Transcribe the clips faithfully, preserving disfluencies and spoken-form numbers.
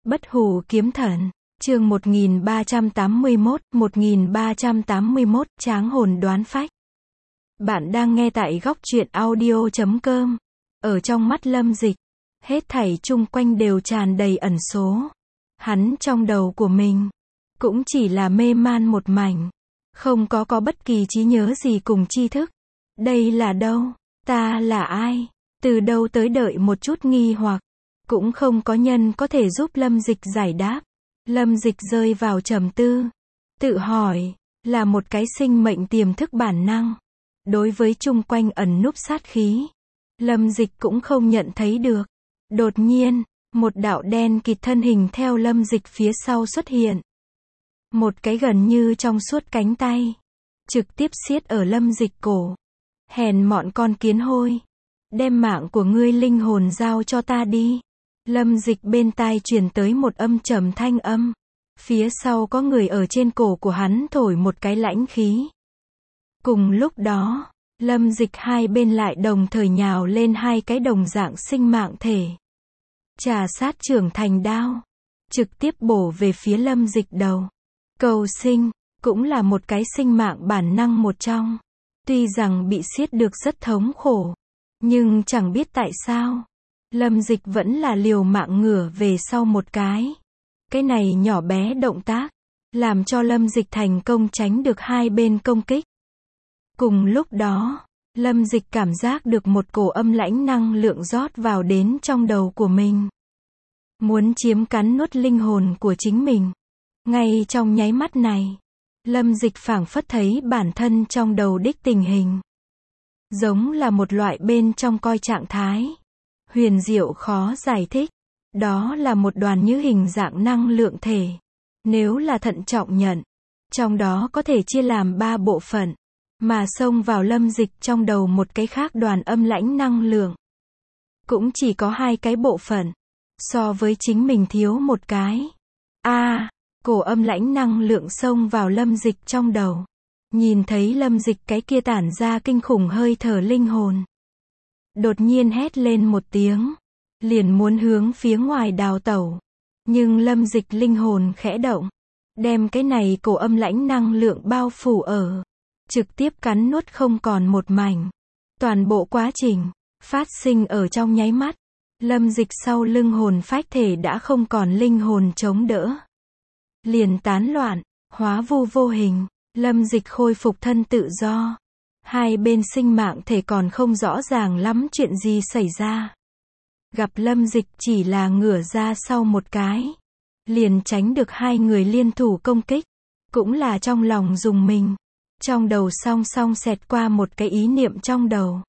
Bất hủ kiếm thần, chương một nghìn ba trăm tám mươi mốt, một nghìn ba trăm tám mươi mốt, tráng hồn đoán phách. Bạn đang nghe tại góc truyện audio chấm com. Ở trong mắt Lâm Dịch, hết thảy chung quanh đều tràn đầy ẩn số. Hắn trong đầu của mình, cũng chỉ là mê man một mảnh. Không có có bất kỳ trí nhớ gì cùng tri thức. Đây là đâu? Ta là ai? Từ đâu tới đợi một chút nghi hoặc. Cũng không có nhân có thể giúp Lâm Dịch giải đáp. Lâm Dịch rơi vào trầm tư. Tự hỏi, là một cái sinh mệnh tiềm thức bản năng. Đối với chung quanh ẩn núp sát khí, Lâm Dịch cũng không nhận thấy được. Đột nhiên, một đạo đen kịt thân hình theo Lâm Dịch phía sau xuất hiện. Một cái gần như trong suốt cánh tay, trực tiếp siết ở Lâm Dịch cổ. Hèn mọn con kiến hôi, đem mạng của ngươi linh hồn giao cho ta đi. Lâm Dịch bên tai truyền tới một âm trầm thanh âm. Phía sau có người ở trên cổ của hắn thổi một cái lãnh khí. Cùng lúc đó, Lâm Dịch hai bên lại đồng thời nhào lên hai cái đồng dạng sinh mạng thể. Trà sát trưởng thành đao, trực tiếp bổ về phía Lâm Dịch đầu. Cầu sinh, cũng là một cái sinh mạng bản năng một trong. Tuy rằng bị siết được rất thống khổ, nhưng chẳng biết tại sao, Lâm Dịch vẫn là liều mạng ngửa về sau một cái. Cái này nhỏ bé động tác, làm cho Lâm Dịch thành công tránh được hai bên công kích. Cùng lúc đó, Lâm Dịch cảm giác được một cổ âm lãnh năng lượng rót vào đến trong đầu của mình. Muốn chiếm cắn nuốt linh hồn của chính mình. Ngay trong nháy mắt này, Lâm Dịch phảng phất thấy bản thân trong đầu đích tình hình. Giống là một loại bên trong coi trạng thái. Huyền diệu khó giải thích. Đó là một đoàn như hình dạng năng lượng thể. Nếu là thận trọng nhận, trong đó có thể chia làm ba bộ phận, mà xông vào Lâm Dịch trong đầu một cái khác đoàn âm lãnh năng lượng. Cũng chỉ có hai cái bộ phận, so với chính mình thiếu một cái. A, à, cổ âm lãnh năng lượng xông vào Lâm Dịch trong đầu. Nhìn thấy Lâm Dịch cái kia tản ra kinh khủng hơi thở linh hồn. Đột nhiên hét lên một tiếng, liền muốn hướng phía ngoài đào tẩu. Nhưng Lâm Dịch linh hồn khẽ động, đem cái này cổ âm lãnh năng lượng bao phủ ở, trực tiếp cắn nuốt không còn một mảnh. Toàn bộ quá trình phát sinh ở trong nháy mắt. Lâm Dịch sau lưng hồn phách thể đã không còn linh hồn chống đỡ, liền tán loạn, hóa vu vô hình. Lâm Dịch khôi phục thân tự do. Hai bên sinh mạng thể còn không rõ ràng lắm chuyện gì xảy ra. Gặp Lâm Dịch chỉ là ngửa ra sau một cái, liền tránh được hai người liên thủ công kích. Cũng là trong lòng dùng mình. Trong đầu song song xẹt qua một cái ý niệm trong đầu.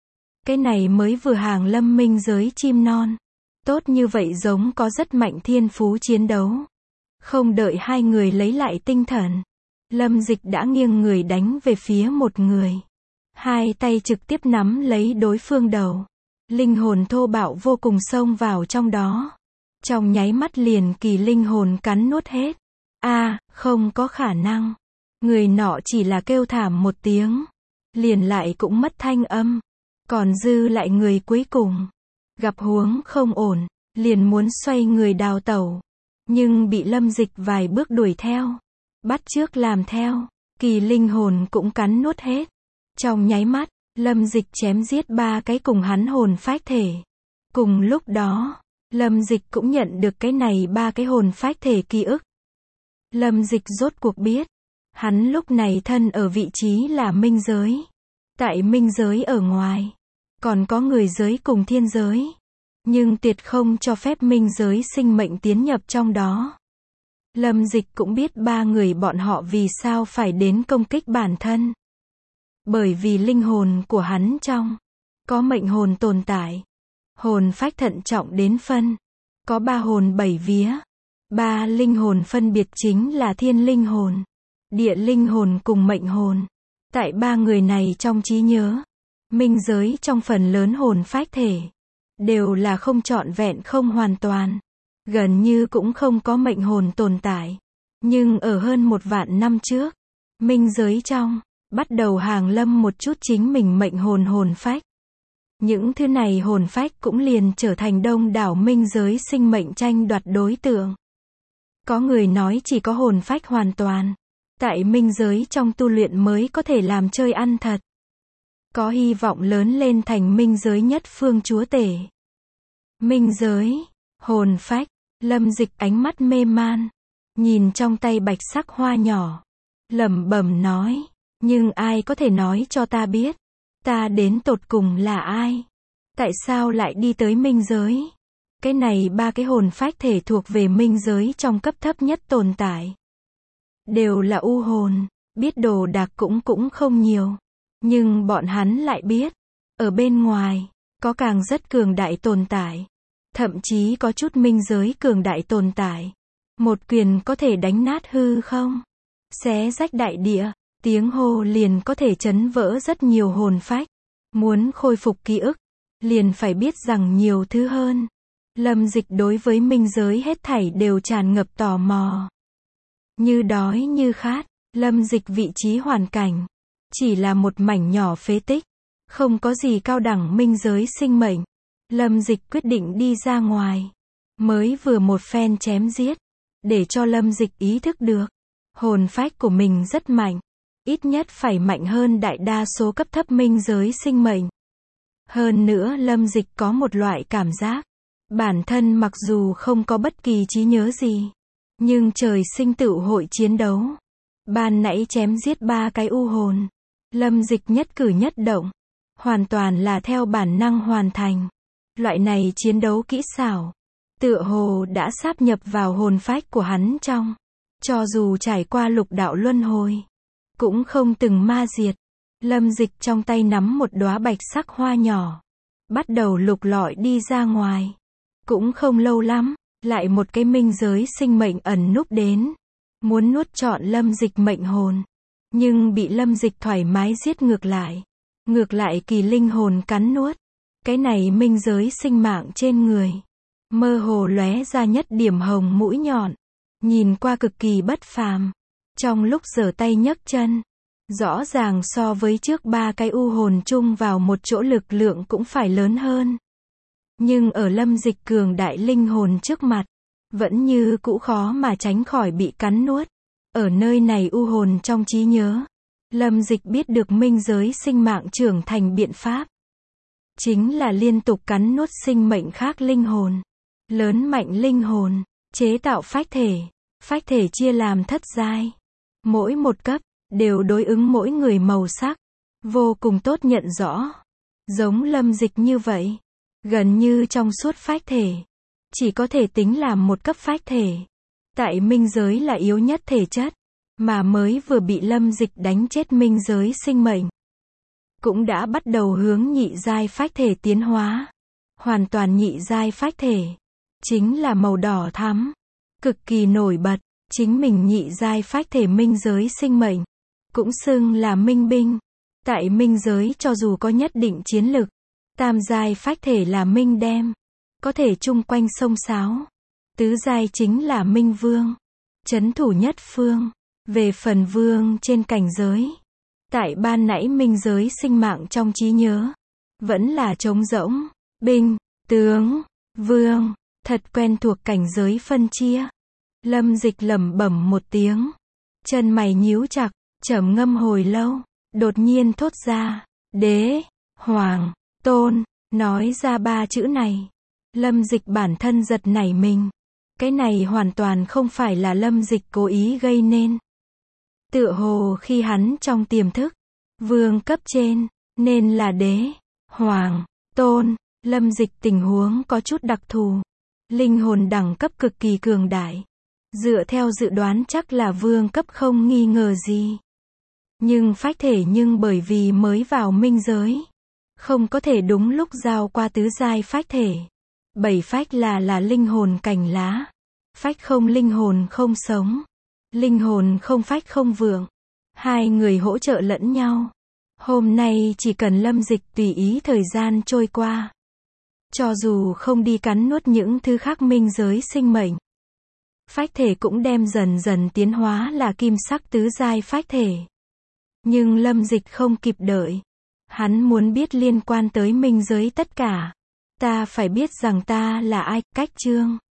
Cái này mới vừa hàng lâm minh giới chim non. Tốt như vậy giống có rất mạnh thiên phú chiến đấu. Không đợi hai người lấy lại tinh thần, Lâm Dịch đã nghiêng người đánh về phía một người. Hai tay trực tiếp nắm lấy đối phương đầu. Linh hồn thô bạo vô cùng xông vào trong đó. Trong nháy mắt liền kỳ linh hồn cắn nuốt hết. A, à, không có khả năng. Người nọ chỉ là kêu thảm một tiếng, liền lại cũng mất thanh âm. Còn dư lại người cuối cùng, gặp huống không ổn, liền muốn xoay người đào tẩu. Nhưng bị Lâm Dịch vài bước đuổi theo, bắt chước làm theo, kỳ linh hồn cũng cắn nuốt hết. Trong nháy mắt, Lâm Dịch chém giết ba cái cùng hắn hồn phách thể. Cùng lúc đó, Lâm Dịch cũng nhận được cái này ba cái hồn phách thể ký ức. Lâm Dịch rốt cuộc biết, hắn lúc này thân ở vị trí là minh giới. Tại minh giới ở ngoài, còn có người giới cùng thiên giới. Nhưng tuyệt không cho phép minh giới sinh mệnh tiến nhập trong đó. Lâm Dịch cũng biết ba người bọn họ vì sao phải đến công kích bản thân. Bởi vì linh hồn của hắn trong, có mệnh hồn tồn tại. Hồn phách thận trọng đến phân. Có ba hồn bảy vía. Ba linh hồn phân biệt chính là thiên linh hồn, địa linh hồn cùng mệnh hồn. Tại ba người này trong trí nhớ, minh giới trong phần lớn hồn phách thể, đều là không trọn vẹn không hoàn toàn. Gần như cũng không có mệnh hồn tồn tại. Nhưng ở hơn một vạn năm trước, minh giới trong, bắt đầu hàng lâm một chút chính mình mệnh hồn hồn phách. Những thứ này hồn phách cũng liền trở thành đông đảo minh giới sinh mệnh tranh đoạt đối tượng. Có người nói chỉ có hồn phách hoàn toàn tại minh giới trong tu luyện mới có thể làm chơi ăn thật. Có hy vọng lớn lên thành minh giới nhất phương chúa tể. Minh giới, hồn phách, Lâm Dịch ánh mắt mê man, nhìn trong tay bạch sắc hoa nhỏ, lẩm bẩm nói, nhưng ai có thể nói cho ta biết, ta đến tột cùng là ai? Tại sao lại đi tới minh giới? Cái này ba cái hồn phách thể thuộc về minh giới trong cấp thấp nhất tồn tại. Đều là u hồn, biết đồ đạc cũng cũng không nhiều. Nhưng bọn hắn lại biết, ở bên ngoài, có càng rất cường đại tồn tại. Thậm chí có chút minh giới cường đại tồn tại. Một quyền có thể đánh nát hư không? Xé rách đại địa, tiếng hô liền có thể chấn vỡ rất nhiều hồn phách. Muốn khôi phục ký ức, liền phải biết rằng nhiều thứ hơn. Lâm Dịch đối với minh giới hết thảy đều tràn ngập tò mò. Như đói như khát, Lâm Dịch vị trí hoàn cảnh chỉ là một mảnh nhỏ phế tích, không có gì cao đẳng minh giới sinh mệnh. Lâm Dịch quyết định đi ra ngoài. Mới vừa một phen chém giết, để cho Lâm Dịch ý thức được, hồn phách của mình rất mạnh, ít nhất phải mạnh hơn đại đa số cấp thấp minh giới sinh mệnh. Hơn nữa Lâm Dịch có một loại cảm giác, bản thân mặc dù không có bất kỳ trí nhớ gì, nhưng trời sinh tựu hội chiến đấu. Ban nãy chém giết ba cái u hồn, Lâm Dịch nhất cử nhất động, hoàn toàn là theo bản năng hoàn thành. Loại này chiến đấu kỹ xảo, tựa hồ đã sáp nhập vào hồn phách của hắn trong. Cho dù trải qua lục đạo luân hồi, cũng không từng ma diệt. Lâm Dịch trong tay nắm một đóa bạch sắc hoa nhỏ, bắt đầu lục lọi đi ra ngoài. Cũng không lâu lắm, lại một cái minh giới sinh mệnh ẩn núp đến, muốn nuốt trọn Lâm Dịch mệnh hồn, nhưng bị Lâm Dịch thoải mái giết ngược lại. Ngược lại kỳ linh hồn cắn nuốt. Cái này minh giới sinh mạng trên người, mơ hồ lóe ra nhất điểm hồng mũi nhọn, nhìn qua cực kỳ bất phàm. Trong lúc giở tay nhấc chân, rõ ràng so với trước ba cái u hồn chung vào một chỗ lực lượng cũng phải lớn hơn. Nhưng ở Lâm Dịch cường đại linh hồn trước mặt, vẫn như cũ khó mà tránh khỏi bị cắn nuốt. Ở nơi này u hồn trong trí nhớ, Lâm Dịch biết được minh giới sinh mạng trưởng thành biện pháp. Chính là liên tục cắn nuốt sinh mệnh khác linh hồn. Lớn mạnh linh hồn, chế tạo phách thể. Phách thể chia làm thất giai. Mỗi một cấp, đều đối ứng mỗi người màu sắc. Vô cùng tốt nhận rõ. Giống Lâm Dịch như vậy. Gần như trong suốt phách thể. Chỉ có thể tính làm một cấp phách thể. Tại minh giới là yếu nhất thể chất. Mà mới vừa bị Lâm Dịch đánh chết minh giới sinh mệnh. Cũng đã bắt đầu hướng nhị giai phách thể tiến hóa. Hoàn toàn nhị giai phách thể. Chính là màu đỏ thắm. Cực kỳ nổi bật. Chính mình nhị giai phách thể minh giới sinh mệnh. Cũng xưng là minh binh. Tại minh giới cho dù có nhất định chiến lực. Tam giai phách thể là minh đem. Có thể chung quanh sông sáo. Tứ giai chính là minh vương. Trấn thủ nhất phương. Về phần vương trên cảnh giới. Tại ban nãy minh giới sinh mạng trong trí nhớ. Vẫn là trống rỗng. Binh, tướng, vương. Thật quen thuộc cảnh giới phân chia. Lâm Dịch lẩm bẩm một tiếng. Chân mày nhíu chặt, trầm ngâm hồi lâu. Đột nhiên thốt ra. Đế, hoàng, tôn. Nói ra ba chữ này. Lâm Dịch bản thân giật nảy mình. Cái này hoàn toàn không phải là Lâm Dịch cố ý gây nên. Tựa hồ khi hắn trong tiềm thức, vương cấp trên, nên là đế, hoàng, tôn. Lâm Dịch tình huống có chút đặc thù. Linh hồn đẳng cấp cực kỳ cường đại. Dựa theo dự đoán chắc là vương cấp không nghi ngờ gì. Nhưng phách thể nhưng bởi vì mới vào minh giới. Không có thể đúng lúc giao qua tứ giai phách thể. Bảy phách là là linh hồn cành lá. Phách không linh hồn không sống. Linh hồn không phách không vượng. Hai người hỗ trợ lẫn nhau. Hôm nay chỉ cần Lâm Dịch tùy ý thời gian trôi qua. Cho dù không đi cắn nuốt những thứ khác minh giới sinh mệnh. Phách thể cũng đem dần dần tiến hóa là kim sắc tứ giai phách thể. Nhưng Lâm Dịch không kịp đợi. Hắn muốn biết liên quan tới minh giới tất cả. Ta phải biết rằng ta là ai, cách chương.